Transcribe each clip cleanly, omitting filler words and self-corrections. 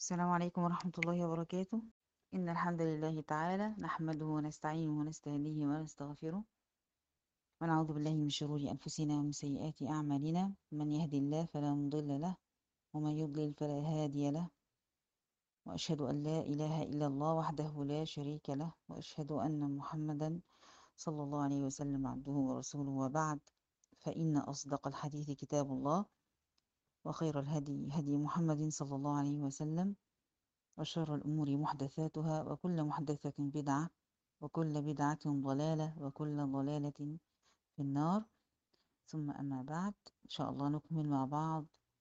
السلام عليكم ورحمة الله وبركاته. إن الحمد لله تعالى نحمده ونستعينه ونستهديه ونستغفره ونعوذ بالله من شرور أنفسنا ومن سيئات أعمالنا. من يهدي الله فلا مضل له ومن يضلل فلا هادي له، وأشهد أن لا إله إلا الله وحده لا شريك له، وأشهد أن محمدا صلى الله عليه وسلم عبده ورسوله، وبعد، فإن أصدق الحديث كتاب الله، وخير الهدي هدي محمد صلى الله عليه وسلم، وشر الأمور محدثاتها، وكل محدثة بدعة، وكل بدعة ضلالة، وكل ضلالة في النار. ثم أما بعد، إن شاء الله نكمل مع بعض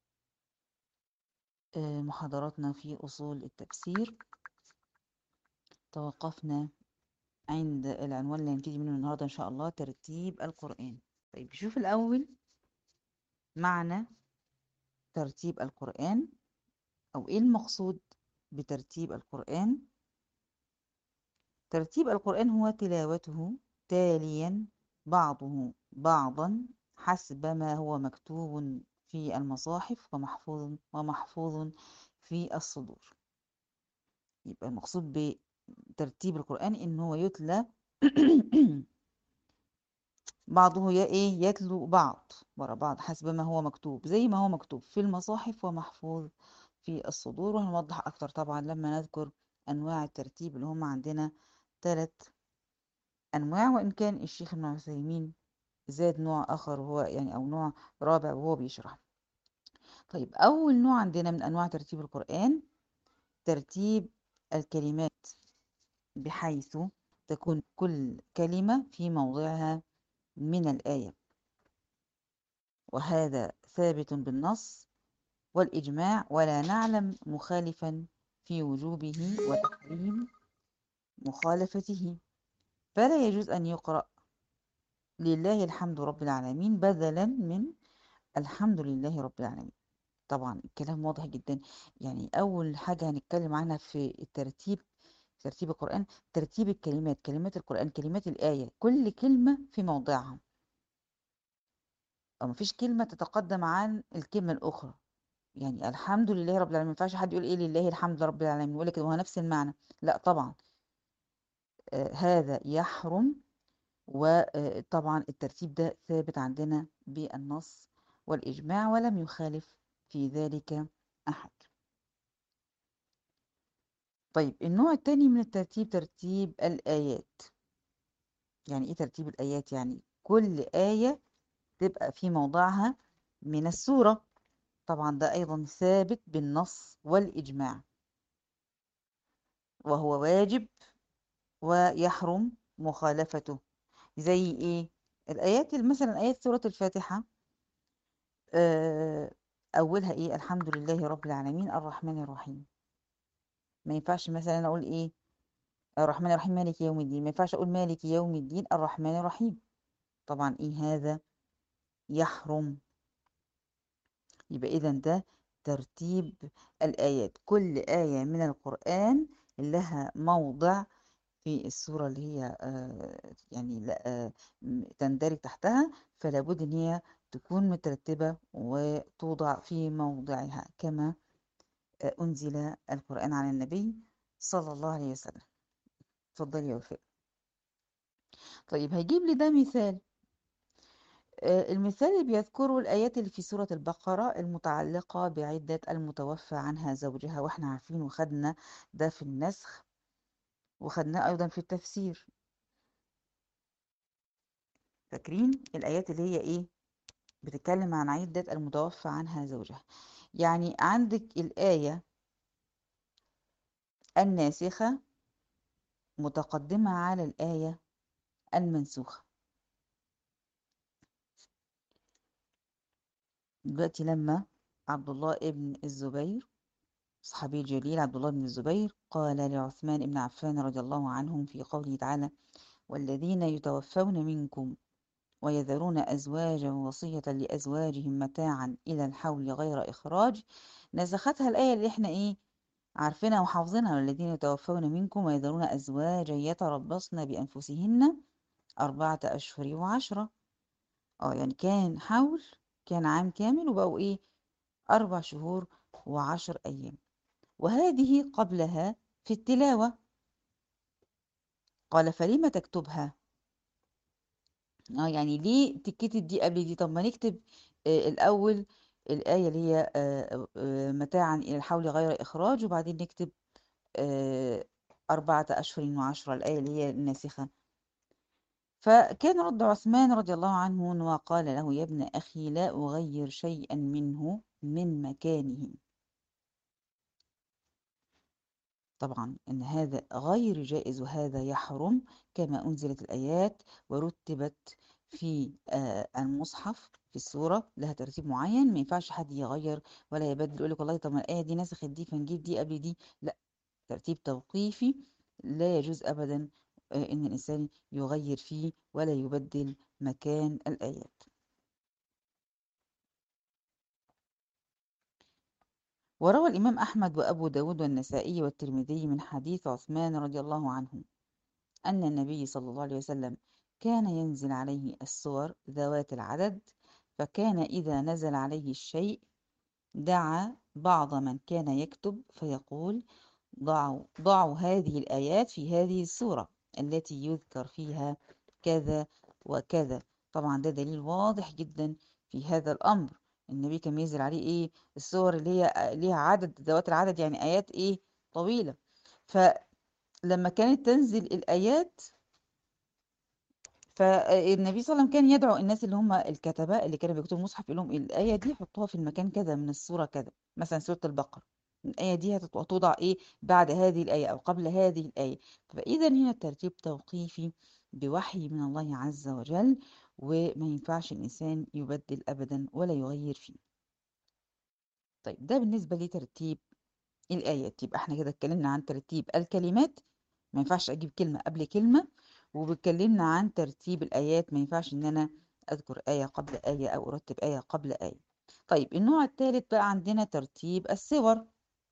محاضراتنا في أصول التفسير. توقفنا عند العنوان اللي هنبتدي منه النهاردة إن شاء الله، ترتيب القرآن. طيب نشوف الأول معنى ترتيب القرآن، أو إيه المقصود بترتيب القرآن. ترتيب القرآن هو تلاوته تاليا بعضه بعضا حسب ما هو مكتوب في المصاحف ومحفوظ في الصدور. يبقى المقصود بترتيب القرآن إن هو يتلى بعضه يتلو بعض ورا بعض حسب ما هو مكتوب، زي ما هو مكتوب في المصاحف ومحفوظ في الصدور. وهنوضح أكتر طبعا لما نذكر أنواع الترتيب اللي هم عندنا 3 أنواع، وإن كان الشيخ ابن عثيمين زاد نوع آخر وهو أو نوع رابع وهو بيشرح. طيب أول نوع عندنا من أنواع ترتيب القرآن ترتيب الكلمات، بحيث تكون كل كلمة في موضعها من الآية، وهذا ثابت بالنص والإجماع، ولا نعلم مخالفا في وجوبه وتحريم مخالفته. فلا يجوز أن يقرأ لله الحمد رب العالمين بدلا من الحمد لله رب العالمين. طبعا الكلام واضح جدا. أول حاجة هنتكلم عنها في ترتيب القرآن، ترتيب الكلمات، كلمات القرآن، كلمات الآية، كل كلمة في موضعها، أو مفيش كلمة تتقدم عن الكلمة الأخرى. الحمد لله رب العالمين، ما ينفعش حد يقول إيه لله الحمد رب العالمين يقول لك هو نفس المعنى، لا طبعا. هذا يحرم. وطبعا الترتيب ده ثابت عندنا بالنص والإجماع، ولم يخالف في ذلك أحد. طيب النوع الثاني من الترتيب ترتيب الآيات. يعني إيه ترتيب الآيات؟ يعني كل آية تبقى في موضعها من السورة. طبعا ده أيضا ثابت بالنص والإجماع، وهو واجب ويحرم مخالفته. زي إيه؟ الآيات مثلا آيات سورة الفاتحة، آه، أولها إيه؟ الحمد لله رب العالمين الرحمن الرحيم. ما ينفعش مثلا أقول إيه؟ الرحمن الرحيم مالك يوم الدين، ما ينفعش أقول مالك يوم الدين الرحمن الرحيم. طبعا إيه هذا؟ يحرم. يبقى إذا ده ترتيب الآيات، كل آية من القرآن لها موضع في السورة اللي هي تندرج تحتها، فلا بد إن هي تكون مترتبة وتوضع في موضعها كما أنزل القرآن على النبي صلى الله عليه وسلم. اتفضلي يا وفاء. طيب هيجيب لي ده مثال. المثال اللي بيذكره الآيات اللي في سورة البقرة المتعلقة بعدة المتوفى عنها زوجها، واحنا عارفين وخدنا ده في النسخ، وخدناه أيضا في التفسير. فاكرين الآيات اللي هي إيه؟ بتتكلم عن عدة المتوفى عنها زوجها. عندك الآية الناسخة متقدمة على الآية المنسوخة. دلوقتي لما عبد الله ابن الزبير، صحابي الجليل عبد الله بن الزبير، قال لعثمان بن عفان رضي الله عنهم في قوله تعالى: والذين يتوفون منكم ويذرون أزواجا وصية لأزواجهم متاعا إلى الحول غير إخراج، نسختها الآية اللي احنا عارفينها وحافظينها: والذين يتوفون منكم ويذرون أزواجا يتربصن بأنفسهن 4 أشهر و10. كان كان عام كامل وبقوا 4 شهور و10 أيام. وهذه قبلها في التلاوة. قال فلم تكتبها؟ يعني ليه تتكتب دي قبل دي؟ طب ما نكتب الأول الآية اللي هي متاعا إلى الحول غير إخراج، وبعدين نكتب 4 أشهر و10، الآية اللي هي الناسخة. فكان رد عثمان رضي الله عنه وقال له: يا ابن أخي لا أغير شيئا منه من مكانه. طبعا إن هذا غير جائز وهذا يحرم، كما أنزلت الآيات ورتبت في المصحف في السورة لها ترتيب معين، ما ينفعش حد يغير ولا يبدل يقول لك والله طب ما الآية دي نسخت دي فنجيب دي قبل دي. لا، ترتيب توقيفي لا يجوز أبدا إن الإنسان يغير فيه ولا يبدل مكان الآيات. وروى الإمام أحمد وأبو داود والنسائي والترمذي من حديث عثمان رضي الله عنه أن النبي صلى الله عليه وسلم كان ينزل عليه السور ذوات العدد، فكان إذا نزل عليه الشيء دعا بعض من كان يكتب فيقول: ضعوا هذه الآيات في هذه السورة التي يذكر فيها كذا وكذا. طبعا ده دليل واضح جدا في هذا الأمر. النبي كان ينزل عليه إيه؟ السور اللي هي ليها عدد، ذوات العدد، يعني آيات إيه؟ طويلة. فلما كانت تنزل الآيات، فالنبي صلى الله عليه وسلم كان يدعو الناس اللي هم الكتبة اللي كانوا بيكتبوا المصحف، يقول لهم الآية دي حطوها في المكان كذا من السورة كذا، مثلا سورة البقرة، الآية دي هتوضع إيه بعد هذه الآية أو قبل هذه الآية. فإذا هنا الترتيب توقيفي بوحي من الله عز وجل، وما ينفعش الإنسان يبدل أبدا ولا يغير فيه. طيب ده بالنسبة لترتيب الآيات. يبقى احنا كده اتكلمنا عن ترتيب الكلمات، ما ينفعش اجيب كلمة قبل كلمة. وبتكلمنا عن ترتيب الآيات، ما ينفعش ان انا اذكر آية قبل آية او ارتب آية قبل آية. طيب النوع الثالث بقى عندنا ترتيب السور،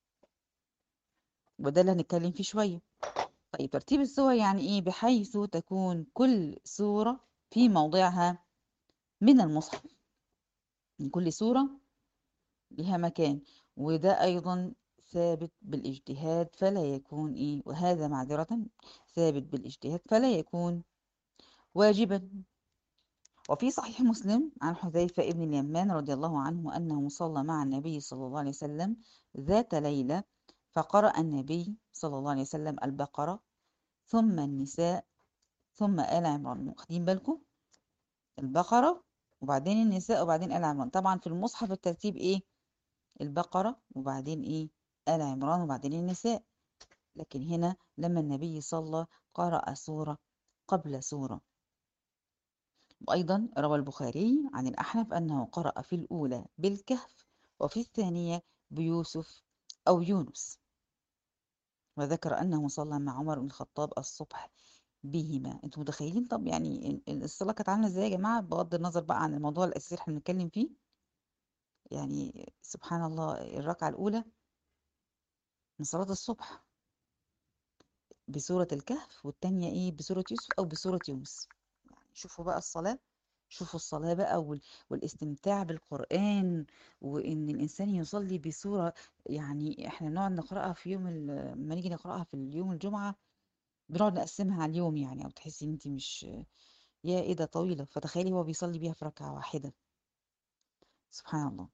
وده اللي هنتكلم فيه شوية. طيب ترتيب السور يعني ايه؟ بحيث تكون كل سورة في موضعها من المصحف، من كل سورة لها مكان. وده أيضا ثابت بالاجتهاد فلا يكون إيه، وهذا معذرة ثابت بالاجتهاد فلا يكون واجبا. وفي صحيح مسلم عن حذيفة ابن اليمان رضي الله عنه أنه صلى مع النبي صلى الله عليه وسلم ذات ليلة، فقرأ النبي صلى الله عليه وسلم البقرة ثم النساء ثم آل عمران. واخدين بالكم؟ البقرة وبعدين النساء وبعدين آل عمران. طبعا في المصحف الترتيب إيه؟ البقرة وبعدين إيه؟ آل عمران وبعدين النساء. لكن هنا لما النبي صلى قرأ سورة قبل سورة. وأيضا روى البخاري عن الأحنف أنه قرأ في الأولى بالكهف وفي الثانية بيوسف أو يونس، وذكر أنه صلى مع عمر بن الخطاب الصبح بهما. انتوا متخيلين؟ طب يعني الصلاة كانت عاملة ازاي يا جماعة، بغض النظر بقى عن الموضوع الأساسي اللي احنا بنتكلم فيه؟ يعني سبحان الله، الركعة الأولى من صلاة الصبح بسورة الكهف، والتانية ايه بسورة يوسف او بسورة يونس. يعني شوفوا بقى الصلاة، شوفوا الصلاة بقى والاستمتاع بالقرآن، وان الانسان يصلي بسورة. يعني احنا نقعد نقرأها في يوم لما نيجي نقرأها في اليوم الجمعة بنقعد نقسمها على اليوم، يعني او تحسي ان انت مش، يا ايه ده طويلة، فتخيلي هو بيصلي بيها في ركعة واحدة. سبحان الله.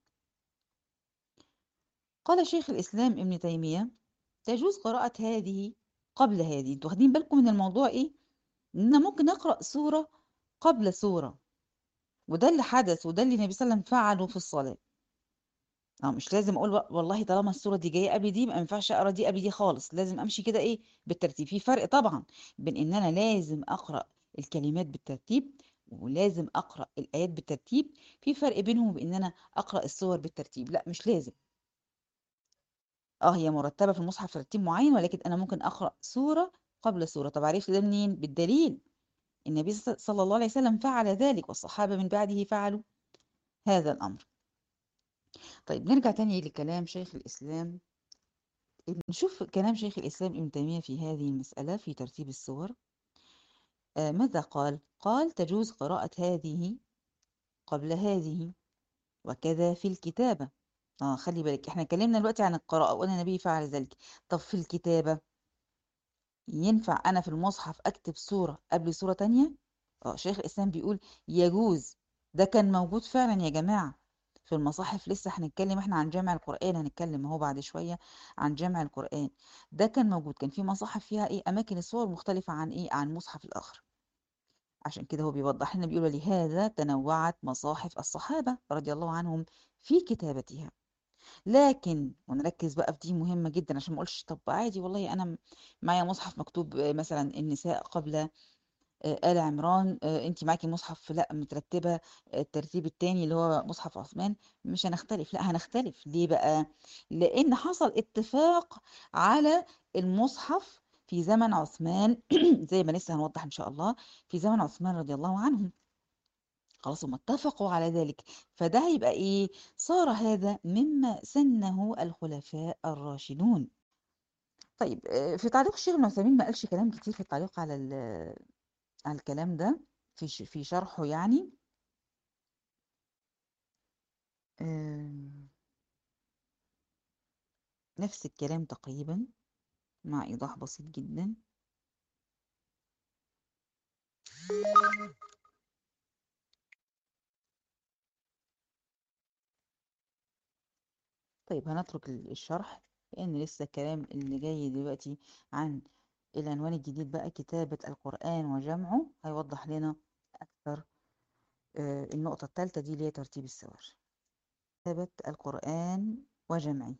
قال شيخ الإسلام ابن تيمية: تجوز قراءة هذه قبل هذه. انتوا واخدين بالكم من الموضوع ايه؟ إن ممكن نقرأ سورة قبل سورة، وده اللي حدث وده اللي النبي صلى الله عليه وسلم فعله في الصلاة. مش لازم أقول والله طالما السورة دي جاية قبل دي ما ينفعش أقرأ دي قبل دي خالص، لازم أمشي كده إيه بالترتيب. في فرق طبعا بين إن أنا لازم أقرأ الكلمات بالترتيب ولازم أقرأ الآيات بالترتيب. في فرق بينهم وبين إن أنا أقرأ السور بالترتيب. لا مش لازم. هي مرتبة في المصحف ترتيب معين، ولكن أنا ممكن أقرأ سورة قبل سورة. طب عرفت ده منين؟ بالدليل النبي صلى الله عليه وسلم فعل ذلك والصحابة من بعده فعلوا هذا الأمر. طيب نرجع تاني لكلام شيخ الإسلام، نشوف كلام شيخ الإسلام ابن تيمية في هذه المسألة في ترتيب السور. ماذا قال؟ قال: تجوز قراءة هذه قبل هذه، وكذا في الكتابة. خلي بالك احنا اتكلمنا دلوقتي عن القراءة وقلنا النبي فعل ذلك. طب في الكتابة ينفع انا في المصحف اكتب سورة قبل سورة تانية؟ شيخ الاسلام بيقول يجوز. ده كان موجود فعلا يا جماعة في المصاحف. لسه هنتكلم احنا عن جمع القرآن، هنتكلم اهو بعد شوية عن جمع القرآن. ده كان موجود، كان في مصاحف فيها ايه اماكن الصور مختلفة عن ايه عن المصحف الاخر. عشان كده هو بيوضح لنا بيقول لهذا تنوعت مصاحف الصحابة رضي الله عنهم في كتابتها. لكن ونركز بقى في دي مهمة جدا عشان ما اقولش طب عادي والله انا معايا مصحف مكتوب مثلا النساء قبل آل عمران، انت معاكي مصحف لا مترتبة الترتيب التاني اللي هو مصحف عثمان. مش هنختلف، لا هنختلف ليه بقى؟ لان حصل اتفاق على المصحف في زمن عثمان زي ما لسه هنوضح ان شاء الله. في زمن عثمان رضي الله عنه خلاص هم اتفقوا على ذلك. فده هيبقى ايه؟ صار هذا مما سنه الخلفاء الراشدون. طيب في تعليق الشيخ ابن عثيمين ما قالش كلام كتير في التعليق على على الكلام ده في شرحه يعني. آم، نفس الكلام تقريبا مع إيضاح بسيط جدا. طيب هنترك الشرح لأن لسه الكلام اللي جاي دلوقتي عن العنوان الجديد بقى كتابة القرآن وجمعه هيوضح لنا أكثر. النقطة الثالثة دي اللي هي ترتيب السور. كتابة القرآن وجمعه.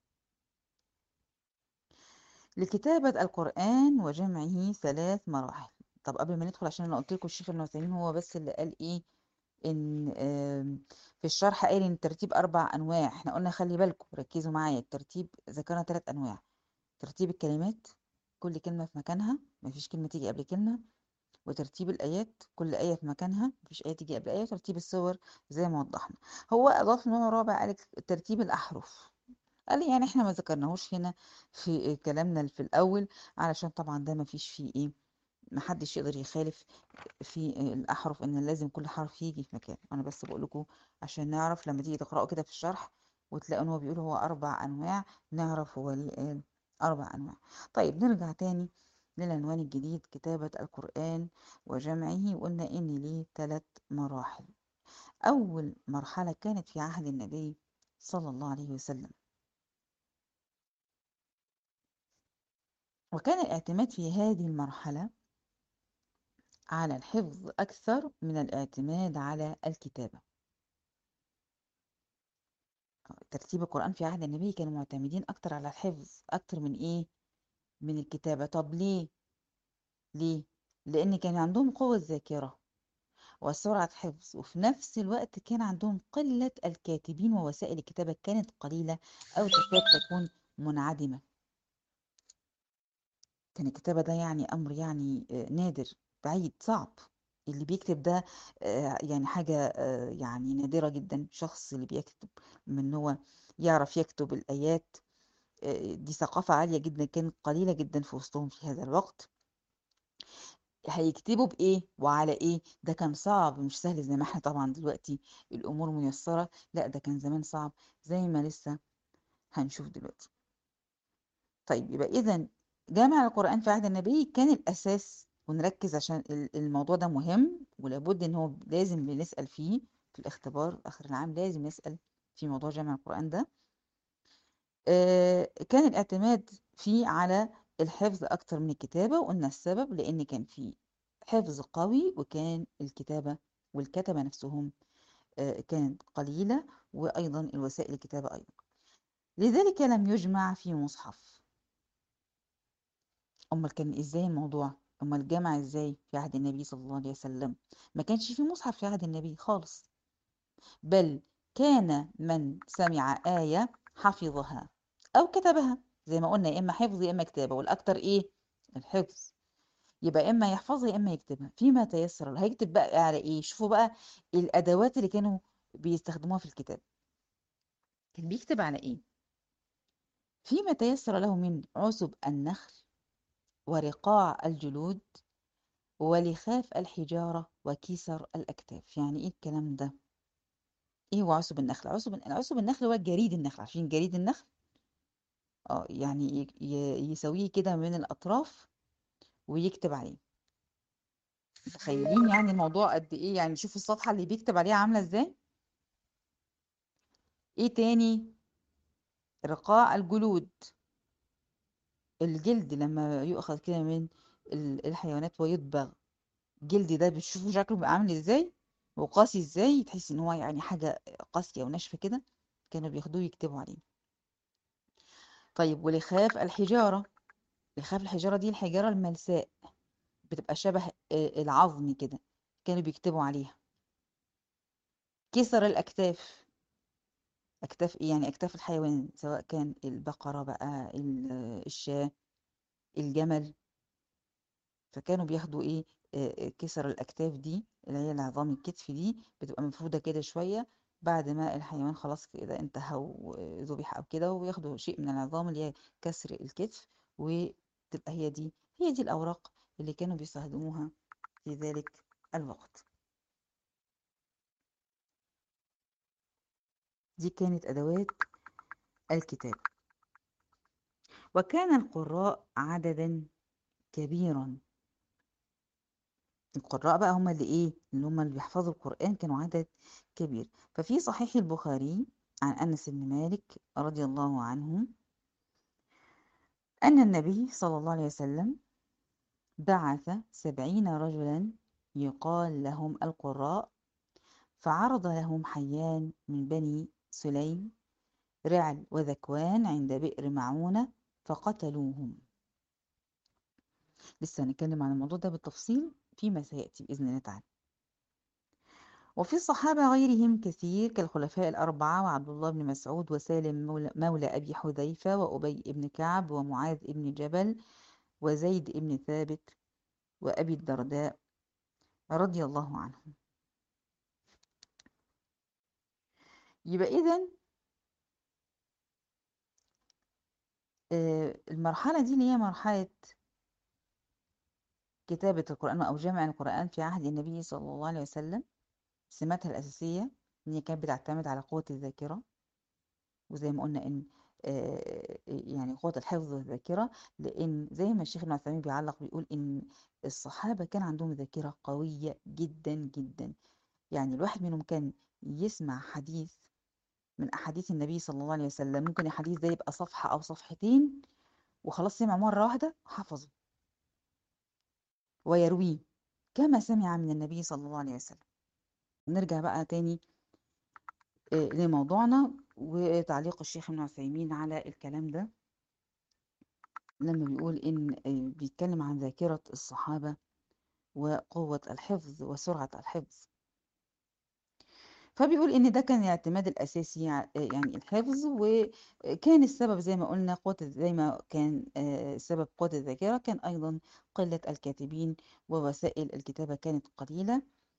لكتابة القرآن وجمعه ثلاث مراحل. طب قبل ما ندخل، عشان انا قلت لكم الشيخ ابن عثيمين هو بس اللي قال ايه ان في الشرح قال ان الترتيب 4 انواع. احنا قلنا خلي بالكم ركزوا معايا، الترتيب ذكرنا 3 انواع. ترتيب الكلمات، كل كلمة في مكانها مفيش كلمة تيجي قبل كلمة. وترتيب الآيات، كل آية في مكانها مفيش آية تيجي قبل آية. وترتيب السور زي ما وضحنا. هو أضاف نوع رابع قال ترتيب الأحرف. قال لي يعني احنا ما ذكرناهوش هنا في كلامنا في الأول علشان طبعا ده ما فيش فيه ايه، ما حدش يقدر يخالف في الأحرف إن لازم كل حرف يجي في مكان. أنا بس بقول لكم عشان نعرف لما تيجي تقرأوا كده في الشرح وتلاقوا إن هو بيقول هو 4 أنواع، نعرف هو ليه قال 4 أنواع. طيب نرجع تاني للعنوان الجديد كتابة القرآن وجمعه. وقلنا إن ليه 3 مراحل. أول مرحلة كانت في عهد النبي صلى الله عليه وسلم، وكان الاعتماد في هذه المرحلة على الحفظ أكثر من الاعتماد على الكتابة. ترتيب القرآن في عهد النبي كانوا معتمدين أكتر على الحفظ أكتر من إيه؟ من الكتابة. طب ليه؟ ليه؟ لأن كان عندهم قوة الذاكرة وسرعة حفظ، وفي نفس الوقت كان عندهم قلة الكاتبين ووسائل الكتابة كانت قليلة أو تكاد تكون منعدمة. كان الكتابة ده يعني أمر يعني نادر، بعيد، صعب. اللي بيكتب ده يعني حاجة يعني نادرة جدا. شخص اللي بيكتب من هو يعرف يكتب الآيات، دي ثقافة عالية جدا كانت قليلة جدا في وسطهم في هذا الوقت. هيكتبوا بإيه وعلى إيه؟ ده كان صعب مش سهل زي ما احنا طبعا دلوقتي الأمور ميسرة. لا ده كان زمان صعب زي ما لسه هنشوف دلوقتي. طيب يبقى إذا جامع القرآن في عهد النبي كان الأساس. ونركز عشان الموضوع ده مهم ولابد إن هو لازم نسأل فيه في الاختبار آخر العام، لازم نسأل في موضوع جامع القرآن ده. كان الاعتماد فيه على الحفظ أكتر من الكتابة. وقلنا السبب لأن كان فيه حفظ قوي وكان الكتابة والكتبة نفسهم كانت قليلة، وأيضا الوسائل الكتابة أيضا. لذلك لم يجمع في مصحف. أمال كان إزاي الموضوع؟ أمال الجمع إزاي في عهد النبي صلى الله عليه وسلم؟ ما كانش في مصحف في عهد النبي خالص، بل كان من سمع آية حفظها أو كتبها. زي ما قلنا يا إما حفظ يا إما كتابة، والأكتر إيه؟ الحفظ. يبقى إما يحفظها يا إما يكتبها فيما تيسر له. هيكتب بقى على إيه؟ شوفوا بقى الأدوات اللي كانوا بيستخدموها في الكتاب. كان بيكتب على إيه؟ فيما تيسر له من عصب النخل ورقاع الجلود ولخاف الحجارة وكسر الأكتاف. يعني إيه الكلام ده؟ ايه هو عصب النخل؟ عصب النخل هو جريد النخل. عارفين جريد النخل؟ اه يعني يسويه كده من الاطراف ويكتب عليه. متخيلين يعني الموضوع قد ايه؟ يعني شوفوا الصفحة اللي بيكتب عليها عاملة ازاي. ايه تاني؟ رقاع الجلود. الجلد لما يؤخذ كده من الحيوانات ويطبغ، الجلد ده بتشوفوا شكله بيبقى عامل ازاي وقاسي ازاي، تحس ان هو يعني حاجة قاسية وناشفة كده، كانوا بياخدوه يكتبوا عليه. طيب ولخاف الحجارة. لخاف الحجارة دي الحجارة الملساء، بتبقى شبه العظم كده، كانوا بيكتبوا عليها. كسر الأكتاف. أكتاف إيه؟ يعني أكتاف الحيوان، سواء كان البقرة بقى، الشاة، الجمل. فكانوا بياخدوا إيه؟ كسر الأكتاف دي اللي هي العظام الكتف دي، بتبقى مفرودة كده شوية بعد ما الحيوان خلاص كده انتهى وذبح أو كده، وياخدوا شيء من العظام اللي هي كسر الكتف، وتبقى هي دي الأوراق اللي كانوا بيستخدموها في ذلك الوقت. دي كانت أدوات الكتاب. وكان القراء عددا كبيرا. القراء بقى هم اللي ايه، اللي هم اللي بيحفظوا القرآن، كانوا عدد كبير. ففي صحيح البخاري عن أنس بن مالك رضي الله عنه أن النبي صلى الله عليه وسلم بعث 70 رجلا يقال لهم القراء، فعرض لهم حيان من بني سليم، رعل وذكوان عند بئر معونة، فقتلوهم. لسه هنتكلم عن الموضوع ده بالتفصيل فيما سيأتي بإذن الله تعالى. وفي الصحابة غيرهم كثير كالخلفاء الأربعة وعبد الله بن مسعود وسالم مولى أبي حذيفة وأبي بن كعب ومعاذ بن جبل وزيد بن ثابت وأبي الدرداء رضي الله عنهم. يبقى إذن المرحلة دي اللي هي مرحلة كتابة القرآن أو جمع القرآن في عهد النبي صلى الله عليه وسلم، سماتها الأساسية إن هي كانت بتعتمد على قوة الذاكرة. وزي ما قلنا ان يعني قوة الحفظ والذاكرة، لأن زي ما الشيخ ابن عثيمين بيعلق بيقول إن الصحابة كان عندهم ذاكرة قوية جدا جدا. يعني الواحد منهم كان يسمع حديث من أحاديث النبي صلى الله عليه وسلم، ممكن الحديث ده يبقى صفحة أو صفحتين وخلاص سمع مرة واحدة حفظه ويرويه كما سمع من النبي صلى الله عليه وسلم. نرجع بقى تاني لموضوعنا وتعليق الشيخ ابن عثيمين على الكلام ده، لما بيقول إن بيتكلم عن ذاكرة الصحابة وقوة الحفظ وسرعة الحفظ. فبيقول إن ده كان الاعتماد الأساسي يعني الحفظ، وكان السبب زي ما قلنا زي ما كان سبب قوة الذاكرة، كان أيضا قلة الكاتبين ووسائل الكتابة كانت قليلة.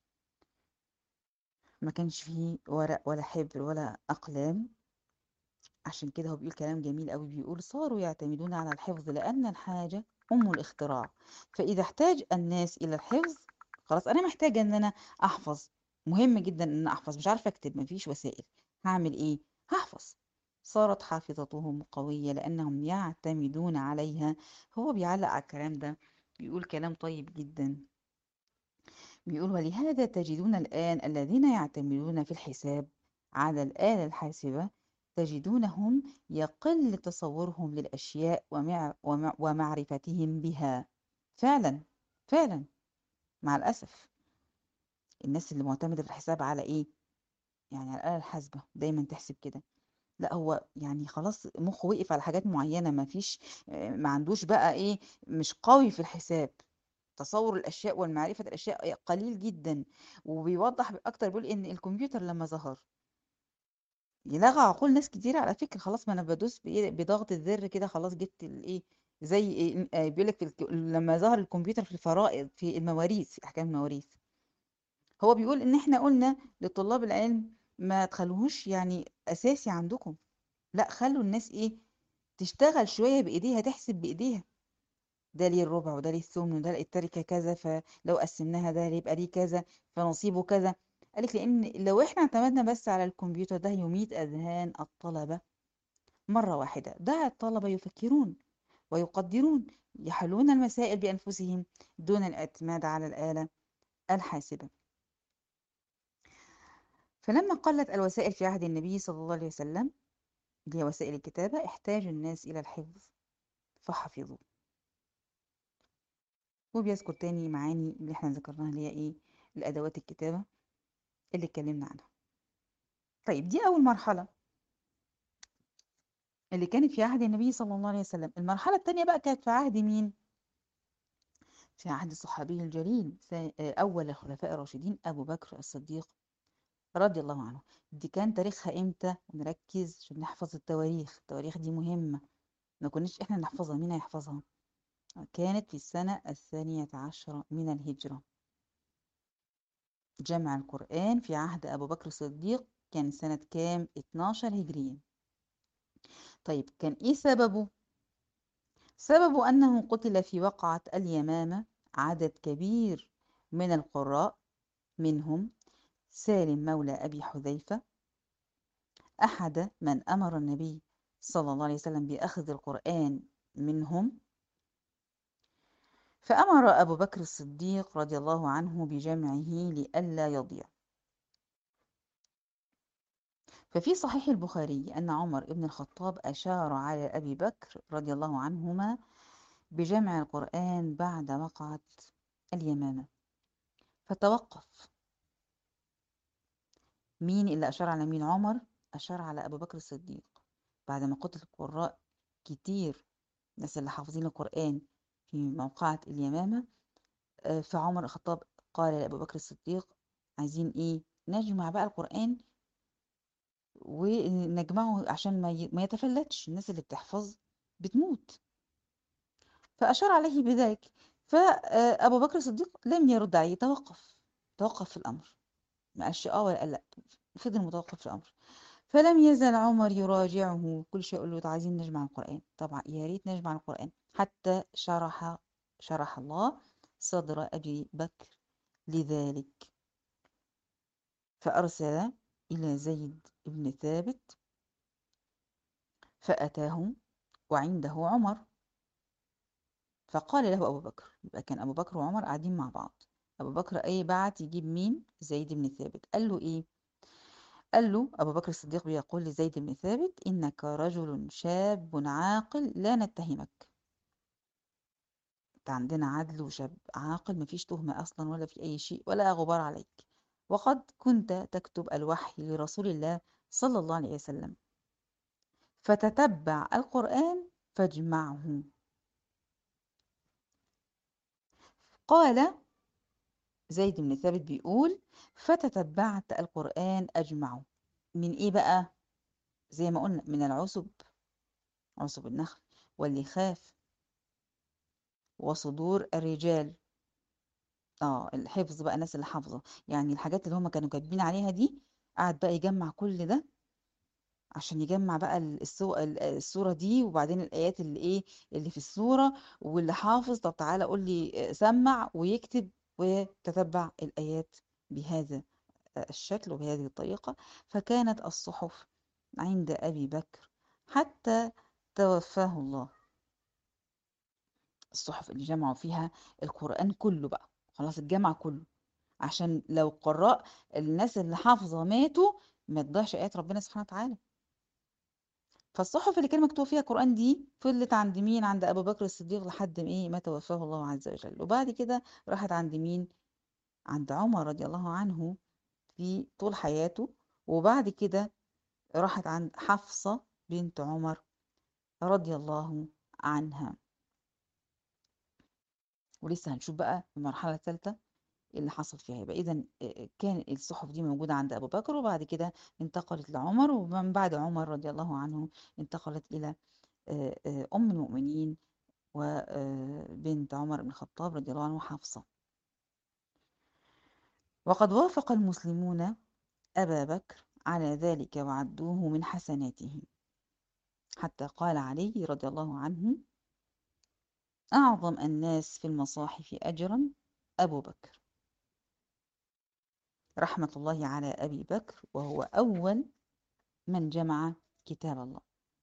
ما كانش فيه ورق ولا حبر ولا أقلام. عشان كده هو بيقول كلام جميل قوي، بيقول صاروا يعتمدون على الحفظ لأن الحاجة أم الاختراع. فإذا احتاج الناس إلى الحفظ، خلاص أنا محتاجة إن أنا أحفظ، مهم جدا إن أنا أحفظ، مش عارفة أكتب، مفيش وسائل، هعمل إيه؟ هحفظ. صارت حافظتهم قوية لأنهم يعتمدون عليها. هو بيعلق على الكلام ده، بيقول كلام طيب جدا. بيقول ولهذا تجدون الآن الذين يعتمدون في الحساب على الآلة الحاسبة تجدونهم يقل تصورهم للأشياء ومعرفتهم بها. فعلا، فعلا، مع الأسف الناس اللي معتمدة في الحساب على إيه؟ يعني على الآلة الحاسبة دايما تحسب كده، لا هو يعني خلاص مخه وقف على حاجات معينة، ما فيش ما عندوش بقى إيه، مش قوي في الحساب، تصور الأشياء والمعرفة الأشياء قليل جدا. وبيوضح أكتر، بيقول إن الكمبيوتر لما ظهر لغى عقول ناس كتير على فكرة. خلاص ما أنا بدوس بضغط الزر كده خلاص جبت الإيه، زي إيه بيقول لك لما ظهر الكمبيوتر في الفرائض في المواريث في أحكام المواريث، هو بيقول إن إحنا قلنا لطلاب العلم ما تخلوهوش يعني أساسي عندكم، لا خلوا الناس إيه، تشتغل شوية بإيديها، تحسب بإيديها، ده ليه الربع وده ليه الثمن وده التركة كذا، فلو قسمناها ده يبقى ليه كذا فنصيبه كذا. قالك لأن لو احنا اعتمدنا بس على الكمبيوتر ده يميت أذهان الطلبة مرة واحدة. دع الطلبة يفكرون ويقدرون، يحلون المسائل بأنفسهم دون الاعتماد على الآلة الحاسبة. فلما قلت الوسائل في عهد النبي صلى الله عليه وسلم اللي هي وسائل الكتابة، احتاج الناس إلى الحفظ فحفظوا. وبيذكر تاني معاني اللي احنا ذكرناها اللي هي ايه، الأدوات الكتابة اللي اتكلمنا عنها. طيب دي أول مرحلة اللي كانت في عهد النبي صلى الله عليه وسلم. المرحلة التانية بقى كانت في عهد مين؟ في عهد الصحابي الجليل أول الخلفاء الراشدين أبو بكر الصديق رضي الله عنه. دي كان تاريخها إمتى؟ نركز عشان نحفظ التواريخ، التواريخ دي مهمة، ما كناش إحنا نحفظها، مين هيحفظها؟ كانت في السنة 12 من الهجرة. جمع القرآن في عهد أبو بكر الصديق كان سنة كام؟ 12 هجرية. طيب كان إيه سببه؟ سببه أنه قتل في وقعة اليمامة عدد كبير من القراء، منهم سالم مولى أبي حذيفة أحد من أمر النبي صلى الله عليه وسلم بأخذ القرآن منهم. فأمر أبو بكر الصديق رضي الله عنه بجمعه لئلا يضيع. ففي صحيح البخاري أن عمر بن الخطاب أشار على أبي بكر رضي الله عنهما بجمع القرآن بعد وقعة اليمامة فتوقف. مين اللي أشار على مين؟ عمر أشار على أبو بكر الصديق بعد ما قتل القراء كتير، الناس اللي حافظين القرآن في موقعة اليمامة. فعمر الخطاب قال لأبو بكر الصديق عايزين إيه؟ نجمع بقى القرآن ونجمعه عشان ما يتفلتش، الناس اللي بتحفظ بتموت. فأشار عليه بذلك. فأبو بكر الصديق لم يرد عليه، توقف في الأمر، ما قالش اه ولا قال لا، فضل متوقف في الأمر. فلم يزل عمر يراجعه كل شيء، يقول له عايزين نجمع القرآن، طبعا يا ريت نجمع القرآن، حتى شرح الله صدر أبي بكر لذلك. فأرسل إلى زيد بن ثابت فأتاه وعنده عمر. فقال له أبو بكر، يبقى كان أبو بكر وعمر قاعدين مع بعض. أبو بكر أي بعت يجيب مين؟ زيد بن ثابت. قال له إيه؟ قال له أبو بكر الصديق بيقول لزيد بن ثابت إنك رجل شاب عاقل لا نتهمك، أنت عندنا عدل وشاب عاقل، مفيش تهمة أصلا ولا في أي شيء ولا غبار عليك، وقد كنت تكتب الوحي لرسول الله صلى الله عليه وسلم، فتتبع القرآن فاجمعه. قال زيد بن ثابت بيقول فتتبعت القرآن أجمعه. من إيه بقى؟ زي ما قلنا من العصب، عصب النخل واللخاف وصدور الرجال. الحفظ بقى، الناس اللي حافظة يعني الحاجات اللي هم كانوا كاتبين عليها دي، قعد بقى يجمع كل ده عشان يجمع بقى الصورة دي، وبعدين الآيات اللي إيه اللي في الصورة، واللي حافظ طب تعالى قول لي سمع ويكتب وتتبع الآيات بهذا الشكل وبهذه الطريقة. فكانت الصحف عند أبي بكر حتى توفاه الله، الصحف اللي جمعوا فيها القرآن كله بقى، خلاص الجمع كله، عشان لو قراء الناس اللي حافظة ماتوا ما تضيعش آيات ربنا سبحانه وتعالى. فالصحف اللي كان مكتوب فيها قرآن دي فضلت عند مين؟ عند أبو بكر الصديق لحد ما إيه ما توفاه الله عز وجل. وبعد كده راحت عند مين؟ عند عمر رضي الله عنه في طول حياته. وبعد كده راحت عند حفصة بنت عمر رضي الله عنها. ولسه هنشوف بقى المرحلة الثالثة اللي حصل فيها. يبقى إذا كان الصحف دي موجودة عند أبو بكر، وبعد كده انتقلت لعمر، ومن بعد عمر رضي الله عنه انتقلت إلى أم المؤمنين وبنت عمر بن الخطاب رضي الله عنه حفصة. وقد وافق المسلمون أبا بكر على ذلك وعدوه من حسناته، حتى قال علي رضي الله عنه أعظم الناس في المصاحف أجرا أبو بكر. رحمة الله على أبي بكر، وهو أول من جمع كتاب الله.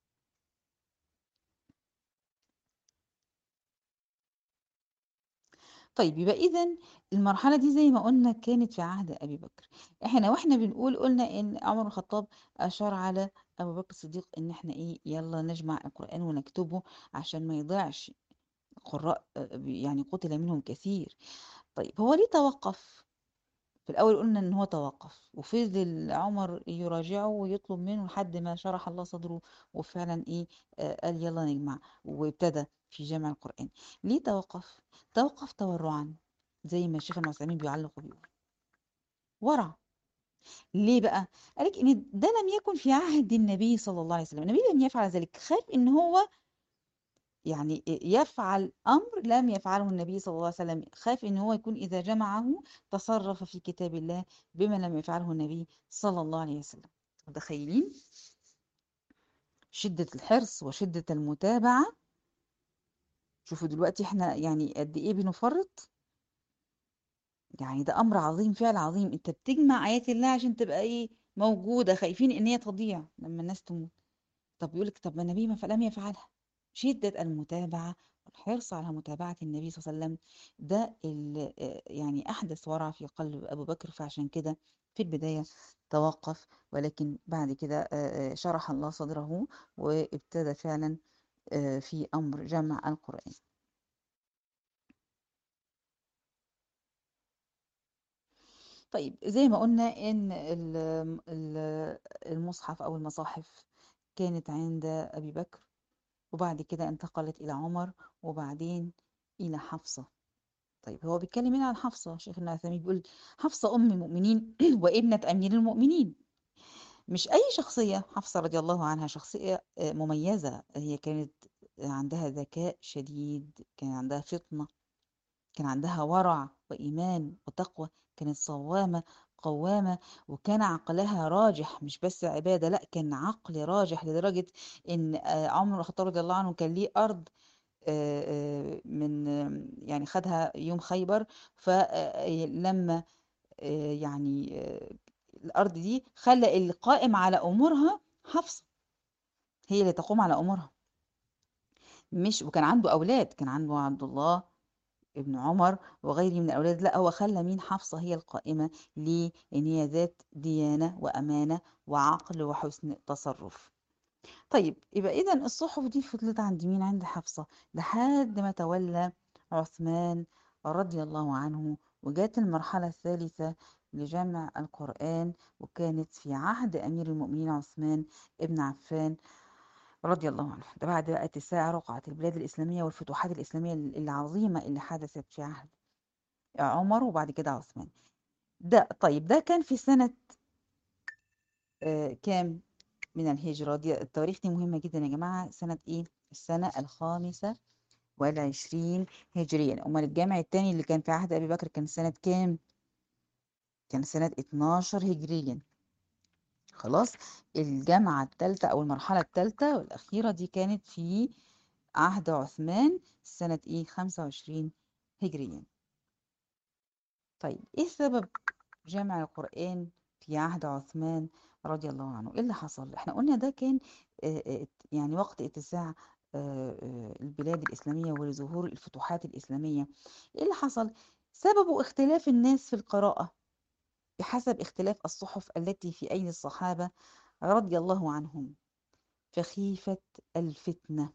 طيب يبقى إذا المرحلة دي زي ما قلنا كانت في عهد أبي بكر. احنا واحنا بنقول قلنا إن عمر بن الخطاب أشار على أبو بكر الصديق إن احنا إيه، يلا نجمع القرآن ونكتبه عشان ما يضيعش. قراء يعني قتل منهم كثير. طيب هو ليه توقف؟ في الأول قلنا إن هو توقف وفضل عمر يراجعه ويطلب منه لحد ما شرح الله صدره، وفعلا إيه، قال يلا نجمع، وابتدى في جمع القرآن. ليه توقف؟ توقف تورعا، زي ما الشيخ ابن عثيمين بيعلق وبيقول ورع. ليه بقى؟ قالك إن ده لم يكن في عهد النبي صلى الله عليه وسلم. النبي لم يفعل ذلك، خاف إن هو يعني يفعل أمر لم يفعله النبي صلى الله عليه وسلم، خاف إن هو يكون إذا جمعه تصرف في كتاب الله بما لم يفعله النبي صلى الله عليه وسلم. متخيلين شدة الحرص وشدة المتابعة؟ شوفوا دلوقتي احنا يعني قد ايه بنفرط. يعني ده أمر عظيم، فعل عظيم. انت بتجمع آيات الله عشان تبقى ايه، موجودة، خايفين ان هي تضيع لما الناس تموت. طب يقول لك طب ما النبي ما لم يفعلها. شدة المتابعة والحرص على متابعة النبي صلى الله عليه وسلم، ده يعني أحدث ورع في قلب أبو بكر. فعشان كده في البداية توقف، ولكن بعد كده شرح الله صدره وابتدى فعلا في أمر جمع القرآن. طيب زي ما قلنا إن المصحف أو المصاحف كانت عند أبي بكر، وبعد كده انتقلت إلى عمر، وبعدين إلى حفصة. طيب هو بيتكلم هنا عن حفصة. شيخنا العثيمين بيقول حفصة أم المؤمنين وابنة أمير المؤمنين. مش أي شخصية، حفصة رضي الله عنها شخصية مميزة. هي كانت عندها ذكاء شديد، كان عندها فطنة، كان عندها ورع وإيمان وتقوى، كانت صوامة قوامة، وكان عقلها راجح. مش بس عبادة، لا، كان عقل راجح لدرجة إن عمر بن الخطاب رضي الله عنه كان ليه أرض من يعني خدها يوم خيبر. فلما يعني الأرض دي خلى القائم على أمورها حفصة، هي اللي تقوم على أمورها. مش وكان عنده أولاد، كان عنده عبد الله ابن عمر وغيره من الأولاد، لا، هو خلى مين، حفصة هي القائمة. ليه؟ لأن هي ذات ديانة وأمانة وعقل وحسن تصرف. طيب يبقى إذا الصحف دي فضلت عند مين؟ عند حفصة، لحد ما تولى عثمان رضي الله عنه، وجات المرحلة الثالثة لجمع القرآن، وكانت في عهد أمير المؤمنين عثمان ابن عفان رضي الله عنه. ده بعد بقى اتساع رقعة البلاد الإسلامية والفتوحات الإسلامية العظيمة اللي حدثت في عهد عمر وبعد كده عثمان. ده طيب ده كان في سنة كام من الهجرة؟ دي التواريخ دي مهمة جدا يا جماعة. سنة ايه؟ السنة الخامسة والعشرين هجريا. أمال الجامع التاني اللي كان في عهد أبي بكر كان سنة كام؟ كان سنة 12 هجريا. خلاص. الجامعة التالتة أو المرحلة التالتة والأخيرة دي كانت في عهد عثمان سنة ايه؟ 25 هجريا. طيب ايه سبب جمع القرآن في عهد عثمان رضي الله عنه؟ ايه اللي حصل؟ احنا قلنا ده كان يعني وقت اتساع البلاد الإسلامية ولظهور الفتوحات الإسلامية. ايه اللي حصل؟ سببه اختلاف الناس في القراءة بحسب اختلاف الصحف التي في أيدي الصحابة رضي الله عنهم، فخيفة الفتنة.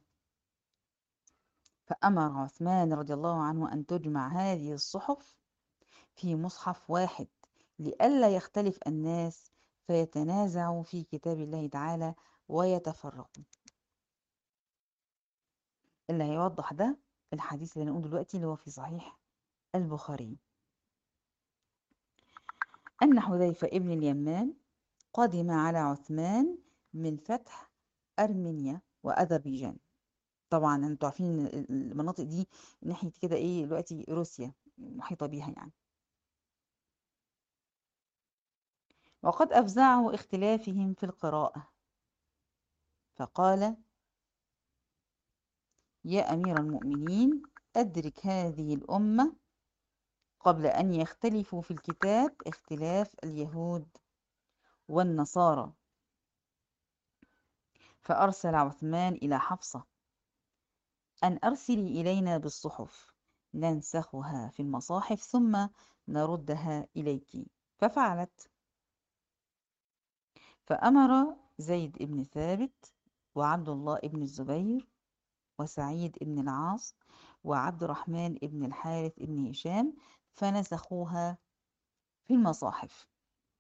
فأمر عثمان رضي الله عنه أن تجمع هذه الصحف في مصحف واحد لئلا يختلف الناس فيتنازعوا في كتاب الله تعالى ويتفرقوا. اللي هيوضح ده الحديث اللي هنقول دلوقتي اللي هو في صحيح البخاري، أن حذيفة ابن اليمان قدم على عثمان من فتح أرمينيا وأذربيجان. طبعا انتوا عارفين إن المناطق دي ناحية كده ايه دلوقتي روسيا محيطة بيها يعني. وقد أفزعه اختلافهم في القراءة، فقال: يا أمير المؤمنين، أدرك هذه الأمة قبل أن يختلفوا في الكتاب اختلاف اليهود والنصارى. فأرسل عثمان إلى حفصة أن أرسلي إلينا بالصحف ننسخها في المصاحف ثم نردها إليك. ففعلت. فأمر زيد بن ثابت وعبد الله بن الزبير وسعيد بن العاص وعبد الرحمن بن الحارث بن هشام فنسخوها في المصاحف.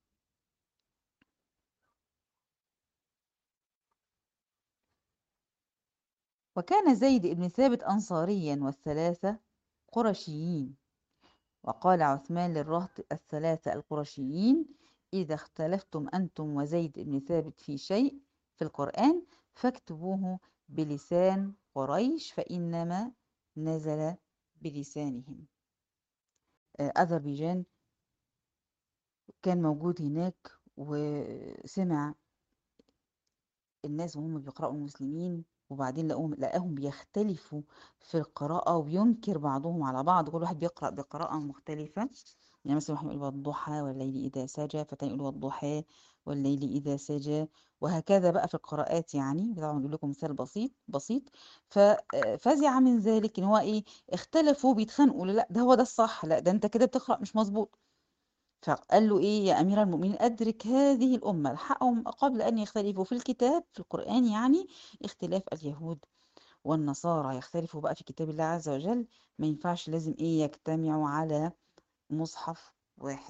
وكان زيد بن ثابت أنصاريا والثلاثة قرشيين. وقال عثمان للرهط الثلاثة القرشيين: إذا اختلفتم أنتم وزيد بن ثابت في شيء في القرآن فاكتبوه بلسان قريش فإنما نزل بلسانهم. أذربيجان كان موجود هناك وسمع الناس وهم بيقرأوا المسلمين، وبعدين لقاهم بيختلفوا في القراءة وبينكر بعضهم على بعض، كل واحد بيقرأ بقراءة مختلفة. يعني مثلا واحد يقول والضحى والليل إذا سجى، فتاني يقول والضحى والليل إذا سجى، وهكذا بقى في القراءات. يعني طبعا بجيب لكم مثال بسيط بسيط. ففزع من ذلك ان هو ايه، اختلفوا بيتخانقوا، لا ده هو ده الصح، لا ده انت كده بتقرأ مش مظبوط. فقال له إيه: يا أمير المؤمنين أدرك هذه الأمة الحقهم قبل أن يختلفوا في الكتاب في القرآن، يعني اختلاف اليهود والنصارى. يختلفوا بقى في كتاب الله عز وجل، ما ينفعش، لازم إيه يجتمعوا على مصحف واحد.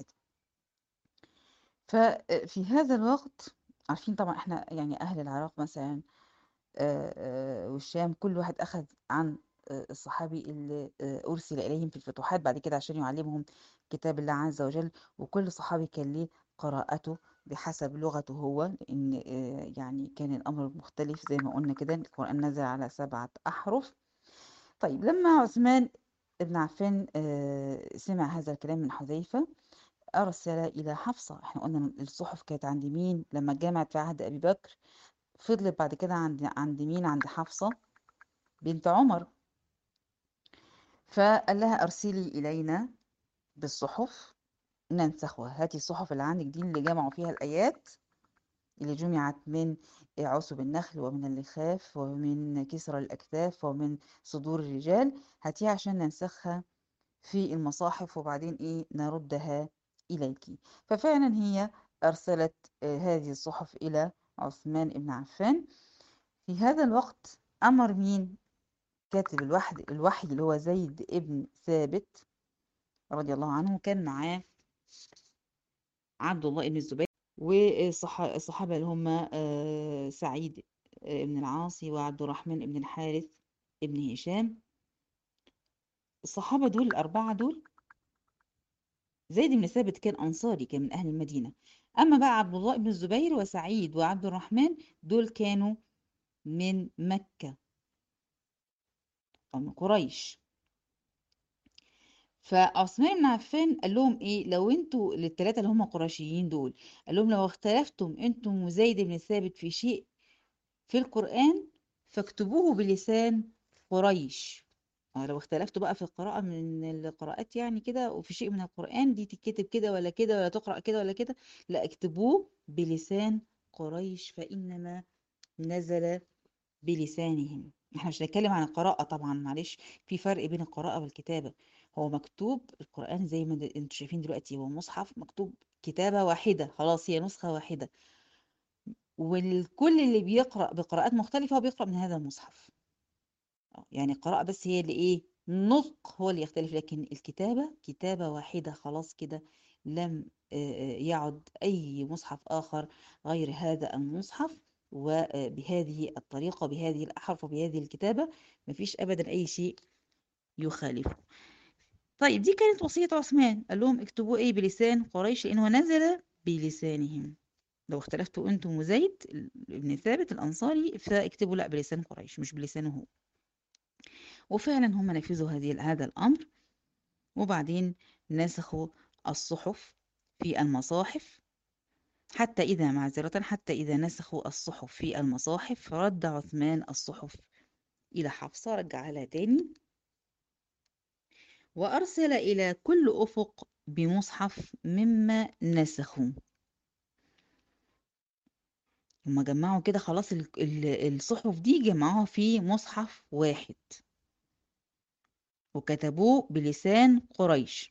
ففي هذا الوقت عارفين طبعا احنا يعني أهل العراق مثلا والشام، كل واحد أخذ عن الصحابي اللي أرسل إليهم في الفتوحات بعد كده عشان يعلمهم كتاب الله عز وجل. وكل صحابي كان ليه قراءته بحسب لغته هو، لأن يعني كان الأمر مختلف زي ما قلنا كده. القرآن نزل على 7 أحرف. طيب لما عثمان ابن عفان سمع هذا الكلام من حذيفة أرسل إلى حفصة. احنا قلنا الصحف كانت عند مين لما اتجمعت في عهد أبي بكر؟ فضلت بعد كده عند مين؟ عند حفصة بنت عمر. فقال لها أرسلي إلينا بالصحف ننسخها. هاتي الصحف اللي عندك دي اللي جمعوا فيها الآيات اللي جمعت من عصب النخل ومن اللخاف ومن كسرى الأكتاف ومن صدور الرجال، هاتيها عشان ننسخها في المصاحف وبعدين إيه نردها إليك. ففعلا هي أرسلت هذه الصحف إلى عثمان بن عفان. في هذا الوقت أمر مين؟ كاتب الوحي اللي هو زيد ابن ثابت رضي الله عنه، كان معاه عبد الله بن الزبير والصحابة اللي هم سعيد بن العاصي وعبد الرحمن بن الحارث بن هشام. الصحابة دول الأربعة دول، زيد بن ثابت كان أنصاري، كان من أهل المدينة. أما بقى عبد الله بن الزبير وسعيد وعبد الرحمن دول كانوا من مكة أو من قريش. فعثمان بن عفان قال لهم ايه، لو انتوا للثلاثه اللي هم قرشيين دول، قال لهم لو اختلفتم انتم وزيد بن ثابت في شيء في القرآن فاكتبوه بلسان قريش. لو اختلفتوا بقى في القراءة من القراءات يعني كده، وفي شيء من القرآن دي تتكتب كده ولا كده ولا تقرأ كده ولا كده، لا اكتبوه بلسان قريش فإنما نزل بلسانهم. احنا مش هنتكلم عن القراءة طبعا، معلش، في فرق بين القراءة والكتابة. هو مكتوب القرآن زي ما انتوا شايفين دلوقتي، هو مصحف مكتوب كتابة واحدة خلاص، هي نسخة واحدة، والكل اللي بيقرأ بقراءات مختلفة هو بيقرأ من هذا المصحف. يعني القراءة بس هي اللي ايه، النطق هو اللي يختلف، لكن الكتابة كتابة واحدة خلاص كده. لم يعد أي مصحف آخر غير هذا المصحف، وبهذه الطريقة بهذه الأحرف وبهذه الكتابة مفيش أبدا أي شيء يخالفه. طيب دي كانت وصية عثمان، قال لهم اكتبوا ايه بلسان قريش لأنه نزل بلسانهم. لو اختلفتوا انتم وزيد بن ثابت الأنصاري فاكتبوا لا بلسان قريش مش بلسانه هو. وفعلا هم نفذوا هذا الأمر، وبعدين نسخوا الصحف في المصاحف. حتى إذا نسخوا الصحف في المصاحف فرد عثمان الصحف إلى حفصة، رجعها لها تاني وأرسل إلى كل أفق بمصحف مما نسخوا. هما جمعوا كده خلاص الصحف دي جمعوها في مصحف واحد وكتبوه بلسان قريش.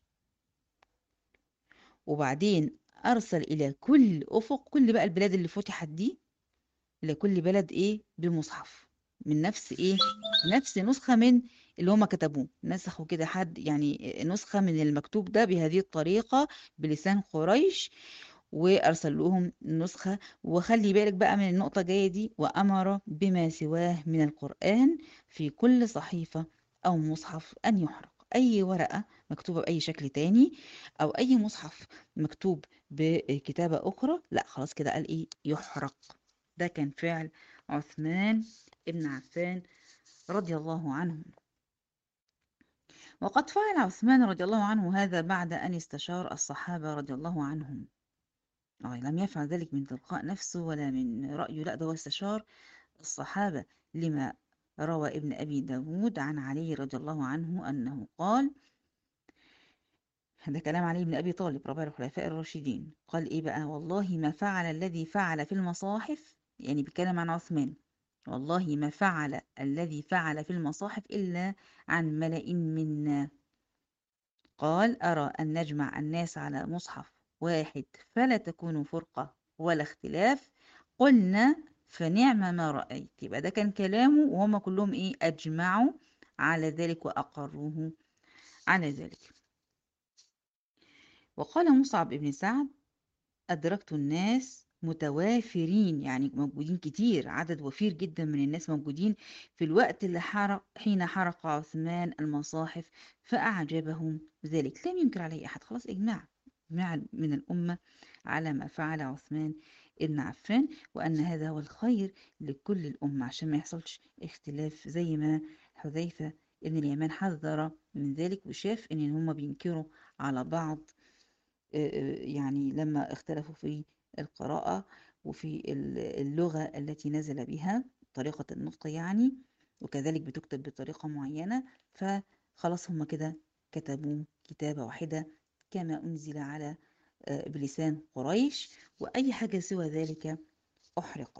وبعدين أرسل إلى كل أفق، كل بقى البلاد اللي فتحت دي، لكل بلد إيه بمصحف من نفس إيه، نفس نسخة من اللي هما كتبوه، نسخوا كده حد يعني نسخة من المكتوب ده بهذه الطريقة بلسان قريش، وأرسل لهم نسخة. وخلي بالك بقى من النقطة الجاية دي، وأمر بما سواه من القرآن في كل صحيفة أو مصحف أن يحرق. أي ورقة مكتوبة بأي شكل تاني أو أي مصحف مكتوب بكتابة أخرى، لا خلاص كده قال إيه يحرق. ده كان فعل عثمان ابن عفان رضي الله عنه. وقد فعل عثمان رضي الله عنه هذا بعد أن استشار الصحابة رضي الله عنهم. لم يفعل ذلك من تلقاء نفسه ولا من رأيه، لا ده هو استشار الصحابة، لما روى ابن أبي داود عن علي رضي الله عنه أنه قال، هذا كلام علي بن أبي طالب رابع الخلفاء الراشدين، قال إيه بقى، والله ما فعل الذي فعل في المصاحف، يعني بيتكلم عن عثمان، والله ما فعل الذي فعل في المصاحف إلا عن ملئ منا. قال أرى أن نجمع الناس على مصحف واحد فلا تكون فرقة ولا اختلاف. قلنا فنعم ما رأيت. يبقى ده كان كلامه وهم كلهم إيه أجمعوا على ذلك وأقروه على ذلك. وقال مصعب بن سعد أدركت الناس متوافرين، يعني موجودين كتير، عدد وفير جدا من الناس موجودين في الوقت اللي حين حرق عثمان المصاحف، فأعجبهم ذلك. لم ينكر عليه أحد، خلاص إجماع من الأمة على ما فعل عثمان ابن عفان، وأن هذا هو الخير لكل الأمة عشان ما يحصلش اختلاف، زي ما حذيفة ابن اليمان حذر من ذلك وشاف إن هم بينكروا على بعض، يعني لما اختلفوا في القراءة وفي اللغة التي نزل بها، طريقة النطق يعني، وكذلك بتكتب بطريقة معينة، فخلاص هم كده كتبوا كتابة واحدة كما أنزل على بلسان قريش، وأي حاجة سوى ذلك أحرقت.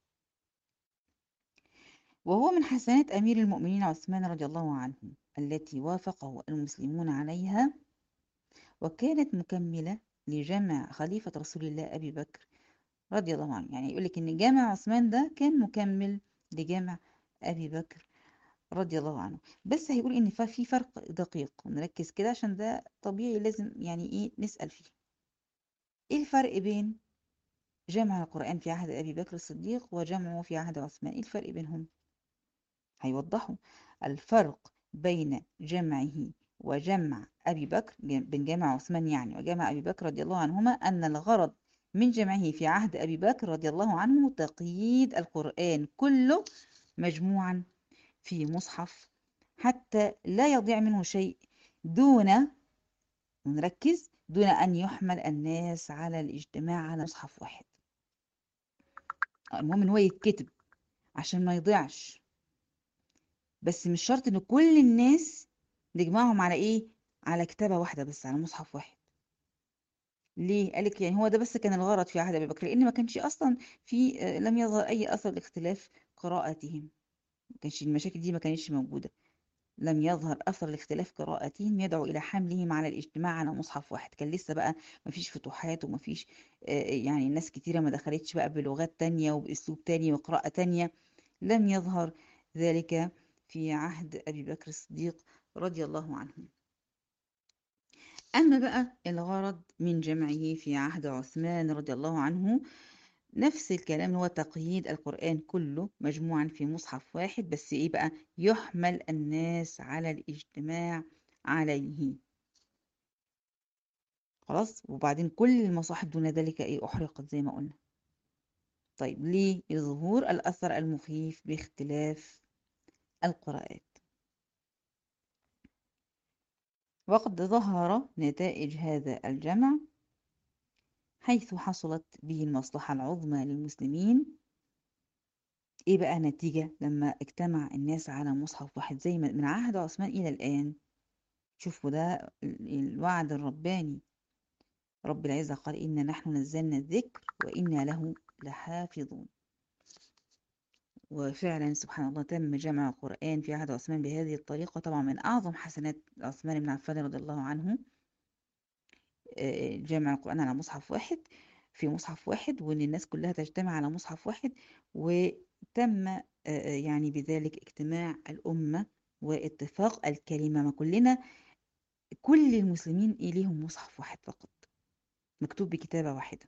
وهو من حسنات أمير المؤمنين عثمان رضي الله عنه التي وافقه المسلمون عليها، وكانت مكملة لجمع خليفة رسول الله أبي بكر رضي الله عنه. يعني يقول لك إن جامع عثمان ده كان مكمل لجامع أبي بكر رضي الله عنه. بس هيقول إن في فرق دقيق، نركز كده عشان ده طبيعي لازم يعني إيه نسأل فيه. إيه الفرق بين جمع القرآن في عهد أبي بكر الصديق وجمعه في عهد عثمان؟ إيه الفرق بينهم؟ هيوضحوا. الفرق بين جمعه وجمع أبي بكر، بين جمع عثمان يعني وجمع أبي بكر رضي الله عنهما، أن الغرض من جمعه في عهد أبي بكر رضي الله عنه تقييد القرآن كله مجموعا في مصحف حتى لا يضيع منه شيء، دون، ونركز، دون أن يحمل الناس على الاجتماع على مصحف واحد. المهم إن هو يتكتب عشان ما يضيعش، بس مش شرط ان كل الناس نجمعهم على ايه، على كتابة واحدة بس، على مصحف واحد. ليه قالك؟ يعني هو ده بس كان الغرض في عهد ابي بكر، لان ما كانش اصلا في لم يظهر اي اثر لاختلاف قراءتهم، ما كانش المشاكل دي ما كانتش موجودة، لم يظهر اثر لاختلاف قراءتهم يدعو الى حملهم على الاجتماع على مصحف واحد. كان لسه بقى ما فيش فتوحات وما فيش يعني ناس كتيرة ما دخلتش بقى بلغات تانية وباسلوب تاني وقراءة تانية، لم يظهر ذلك في عهد أبي بكر الصديق رضي الله عنه. أما بقى الغرض من جمعه في عهد عثمان رضي الله عنه، نفس الكلام، هو تقييد القرآن كله مجموعا في مصحف واحد، بس إيه بقى، يحمل الناس على الاجتماع عليه. خلاص، وبعدين كل المصاحف دون ذلك إيه أحرقت زي ما قلنا. طيب ليه؟ لظهور الأثر المخيف باختلاف القراءات. وقد ظهر نتائج هذا الجمع حيث حصلت به المصلحة العظمى للمسلمين. ايه بقى نتيجة لما اجتمع الناس على مصحف واحد زي ما من عهد عثمان إلى الآن؟ شوفوا ده الوعد الرباني. رب العزة قال إنا نحن نزلنا الذكر وإنا له لحافظون. وفعلا سبحان الله تم جمع القرآن في عهد عثمان بهذه الطريقة. طبعا من أعظم حسنات عثمان بن عفان رضي الله عنه جمع القرآن على مصحف واحد، في مصحف واحد، وإن الناس كلها تجتمع على مصحف واحد. وتم يعني بذلك اجتماع الأمة واتفاق الكلمة. ما كلنا كل المسلمين إليهم مصحف واحد فقط مكتوب بكتابة واحدة،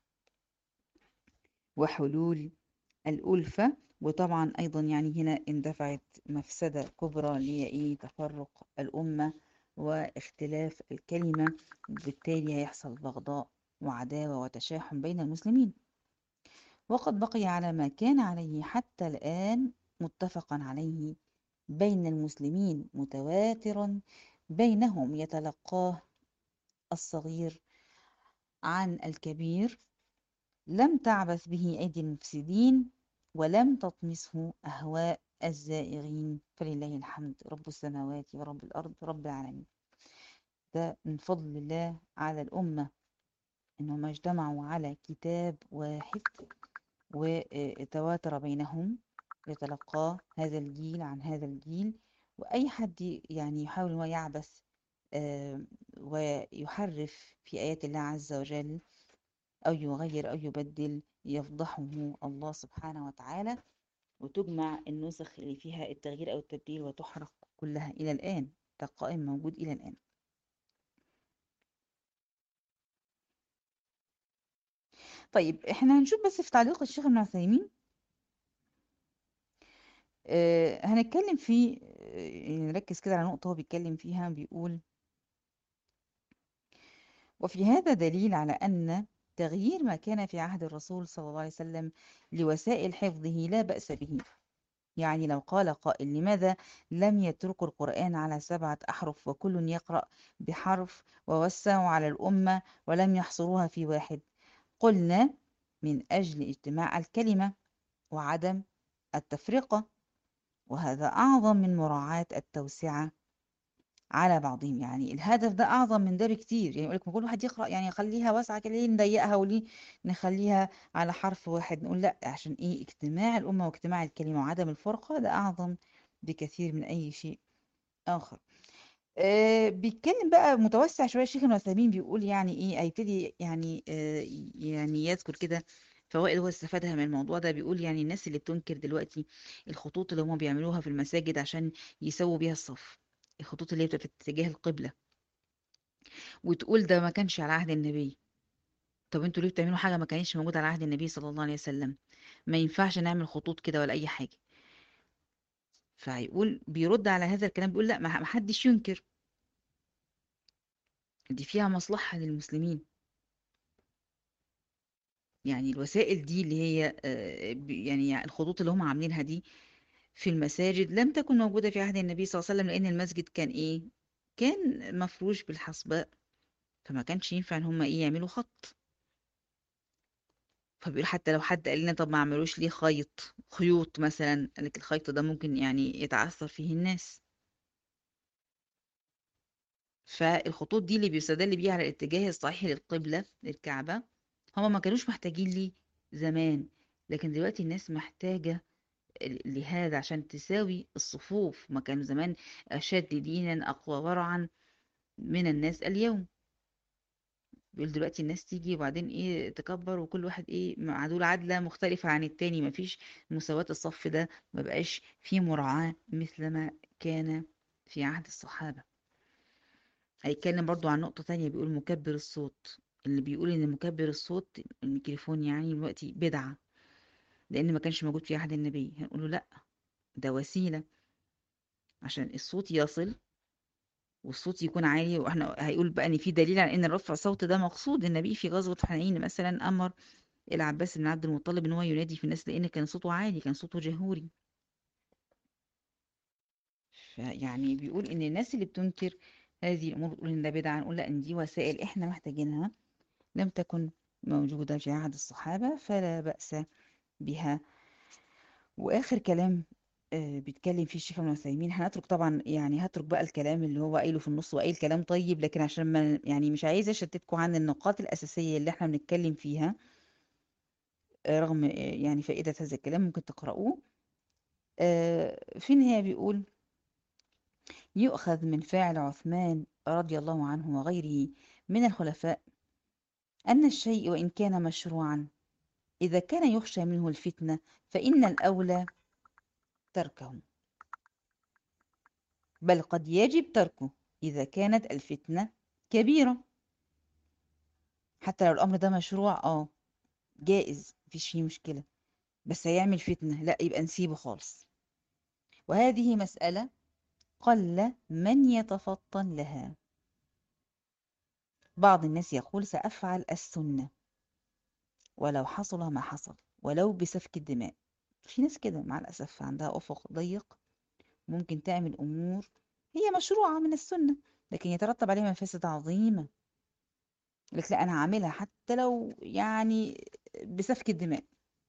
وحلول الألفة. وطبعا أيضا يعني هنا اندفعت مفسدة كبرى اللي هي إيه؟ تفرق الأمة واختلاف الكلمة، وبالتالي هيحصل بغضاء وعداوة وتشاحن بين المسلمين. وقد بقي على ما كان عليه حتى الآن متفقا عليه بين المسلمين متواترا بينهم، يتلقاه الصغير عن الكبير، لم تعبث به أيدي المفسدين ولم تطمسه أهواء الزائغين، فلله الحمد رب السماوات ورب الأرض رب العالمين. ده من فضل الله على الأمة إنهم اجتمعوا على كتاب واحد وتواتر بينهم، يتلقاه هذا الجيل عن هذا الجيل. وأي حد يعني يحاول أن هو يعبث ويحرف في آيات الله عز وجل أو يغير أو يبدل يفضحه الله سبحانه وتعالى، وتجمع النسخ اللي فيها التغيير أو التبديل وتحرق كلها إلى الآن. ده قائم موجود إلى الآن. طيب احنا هنشوف بس في تعليق الشيخ ابن عثيمين هنتكلم في نركز كده على نقطة هو بيتكلم فيها. بيقول: وفي هذا دليل على أن تغيير ما كان في عهد الرسول صلى الله عليه وسلم لوسائل حفظه لا بأس به. يعني لو قال قائل: لماذا لم يتركوا القرآن على 7 أحرف وكل يقرأ بحرف ووسعوا على الأمة ولم يحصروها في واحد؟ قلنا: من أجل اجتماع الكلمة وعدم التفرقة، وهذا أعظم من مراعاة التوسعة على بعضهم. يعني الهدف ده أعظم من ده بكتير. يعني يقول لك كل واحد يقرأ، يعني خليها واسعة كده، ليه نضيقها وليه نخليها على حرف واحد؟ نقول لا، عشان إيه؟ اجتماع الأمة واجتماع الكلمة وعدم الفرقة ده أعظم بكثير من أي شيء آخر. بيتكلم بقى متوسع شوية الشيخ ابن عثيمين، بيقول يعني إيه؟ هيبتدي يعني يعني يذكر كده فوائد هو استفادها من الموضوع ده. بيقول يعني الناس اللي بتنكر دلوقتي الخطوط اللي هم بيعملوها في المساجد عشان يسووا بيها الصف، الخطوط اللي هي بتبقى في اتجاه القبلة، وتقول ده ما كانش على عهد النبي. طب انتوا ليه بتعملوا حاجة ما كانتش موجودة على عهد النبي صلى الله عليه وسلم؟ ما ينفعش نعمل خطوط كده ولا أي حاجة. فهيقول بيرد على هذا الكلام، بيقول لا، ما حدش ينكر، دي فيها مصلحة للمسلمين. يعني الوسائل دي اللي هي يعني الخطوط اللي هم عاملينها دي في المساجد لم تكن موجودة في عهد النبي صلى الله عليه وسلم، لأن المسجد كان إيه؟ كان مفروش بالحصباء، فما كانش ينفع إن هم إيه؟ يعملوا خط. فبيقول حتى لو حد قال لنا طب ما عملوش ليه خيوط مثلا، قال لك الخيط ده ممكن يعني يتعثر فيه الناس. فالخطوط دي اللي بيستدل بيها على الاتجاه الصحيح للقبلة للكعبة، هما ما كانوش محتاجين ليه زمان، لكن دلوقتي الناس محتاجة لهذا عشان تساوي الصفوف. ما كانوا زمان أشد دينا أقوى ورعا من الناس اليوم. بيقول دلوقتي الناس تيجي وبعدين ايه؟ تكبر، وكل واحد ايه؟ عدول عدلة مختلفة عن التاني، مفيش مساواة. الصف ده ما بقاش فيه مراعاة مثل ما كان في عهد الصحابة. هيتكلم برضو عن نقطة تانية، بيقول مكبر الصوت. اللي بيقول ان مكبر الصوت الميكروفون يعني دلوقتي بدعة لان ما كانش موجود في عهد النبي، هنقول له لا، ده وسيلة عشان الصوت يصل والصوت يكون عالي. واحنا هيقول بقى ان في دليل على ان رفع الصوت ده مقصود. النبي في غزوة حنين مثلا امر العباس بن عبد المطلب ان هو ينادي في الناس لان كان صوته عالي، كان صوته جهوري. فيعني بيقول ان الناس اللي بتنكر هذه الامور بتقول ان ده بدعة، نقول لا، ان دي وسائل احنا محتاجينها، لم تكن موجودة في عهد الصحابة فلا بأس بها. وآخر كلام بيتكلم فيه الشيخ ابن عثيمين. هنترك طبعا، يعني هترك بقى الكلام اللي هو قايله في النص، وقايل كلام طيب، لكن عشان ما يعني مش عايزة أشتتكم عن النقاط الأساسية اللي احنا بنتكلم فيها. رغم يعني فائدة هذا الكلام ممكن تقرأوه. في النهاية بيقول: يؤخذ من فعل عثمان رضي الله عنه وغيره من الخلفاء أن الشيء وإن كان مشروعا إذا كان يخشى منه الفتنة فإن الأولى تركه، بل قد يجب تركه إذا كانت الفتنة كبيرة. حتى لو الأمر ده مشروع جائز، مفيش فيه مشكلة، بس هيعمل فتنة، لا يبقى نسيبه خالص. وهذه مسألة قل من يتفطن لها. بعض الناس يقول: سأفعل السنة ولو حصل ما حصل، ولو بسفك الدماء. في ناس كده مع الأسف عندها أفق ضيق، ممكن تعمل أمور هي مشروعة من السنة لكن يترتب عليها مفاسد عظيمة. لك لا، أنا هعملها حتى لو يعني بسفك الدماء.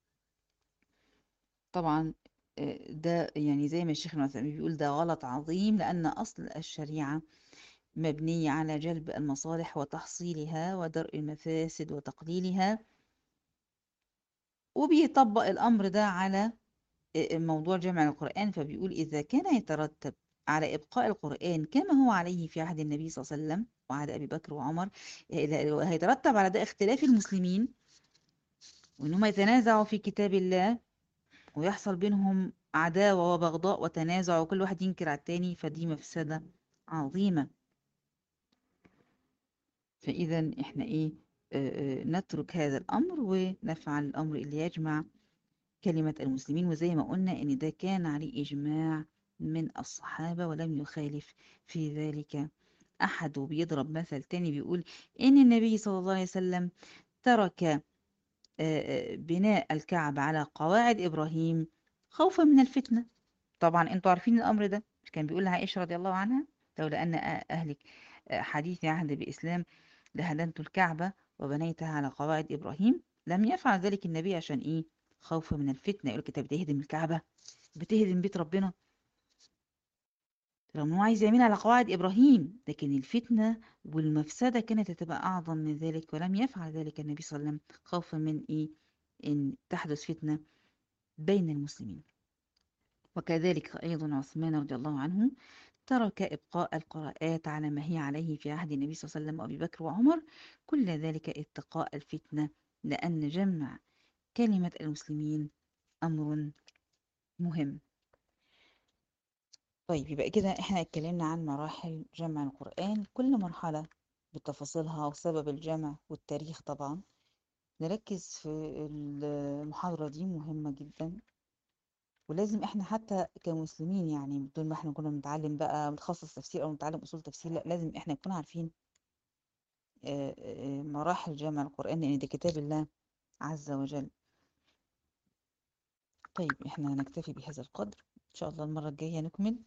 طبعا ده يعني زي ما الشيخ ابن عثيمين بيقول ده غلط عظيم، لأن أصل الشريعة مبنية على جلب المصالح وتحصيلها ودرء المفاسد وتقليلها، وبيطبق الأمر ده على موضوع جمع القرآن. فبيقول: إذا كان يترتب على إبقاء القرآن كما هو عليه في عهد النبي صلى الله عليه وسلم وعهد أبي بكر وعمر، هيترتب على ده اختلاف المسلمين، وإنهم يتنازعوا في كتاب الله، ويحصل بينهم عداوة وبغضاء وتنازع، وكل واحد ينكر على التاني، فدي مفسدة عظيمة. فإذا إحنا إيه؟ نترك هذا الأمر ونفعل الأمر اللي يجمع كلمة المسلمين. وزي ما قلنا إن ده كان عليه إجماع من الصحابة ولم يخالف في ذلك أحد. وبيضرب مثل تاني بيقول إن النبي صلى الله عليه وسلم ترك بناء الكعبة على قواعد إبراهيم خوفا من الفتنة. طبعا انتوا عارفين الأمر ده، مش كان بيقول لعائشة رضي الله عنها: لولا أن أهلك حديث عهد بإسلام لهدمت الكعبة وبنيتها على قواعد إبراهيم. لم يفعل ذلك النبي عشان إيه؟ خوفا من الفتنة. يقول كده بتهدم الكعبة، بتهدم بيت ربنا، رغم إنه عايز يعملها على قواعد إبراهيم، لكن الفتنة والمفسدة كانت هتبقى أعظم من ذلك، ولم يفعل ذلك النبي صلى الله عليه وسلم خوفا من إيه؟ إن تحدث فتنة بين المسلمين. وكذلك أيضا عثمان رضي الله عنه ترك إبقاء القراءات على ما هي عليه في عهد النبي صلى الله عليه وسلم وأبي بكر وعمر، كل ذلك اتقاء الفتنة، لأن جمع كلمة المسلمين أمر مهم. طيب يبقى كده احنا اتكلمنا عن مراحل جمع القرآن، كل مرحلة بتفاصيلها وسبب الجمع والتاريخ. طبعا نركز في المحاضرة دي، مهمة جدا، ولازم احنا حتى كمسلمين، يعني بدون ما احنا كنا بنتعلم بقى متخصص تفسير او نتعلم اصول تفسير، لا لازم احنا نكون عارفين مراحل جمع القرآن، لان ده كتاب الله عز وجل. طيب احنا هنكتفي بهذا القدر، ان شاء الله المرة الجاية نكمل.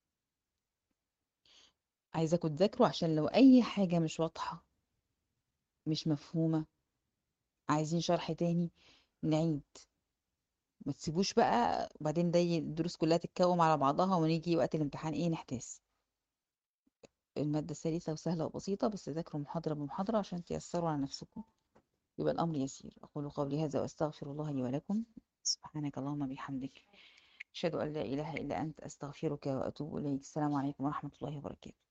عايزاكم تذاكروا عشان لو اي حاجة مش واضحة مش مفهومة عايزين شرح تاني نعيد، ما تسيبوش بقى وبعدين ده الدروس كلها تتكوم على بعضها ونيجي وقت الامتحان ايه نحتاس. المادة سلسة وسهلة وبسيطة، بس ذاكروا محاضرة بمحاضرة عشان تيسروا على نفسكم، يبقى الأمر يسير. أقول قولي هذا وأستغفر الله لي ولكم. سبحانك اللهم بحمدك، أشهد أن لا إله إلا أنت، أستغفرك وأتوب إليك. السلام عليكم ورحمة الله وبركاته.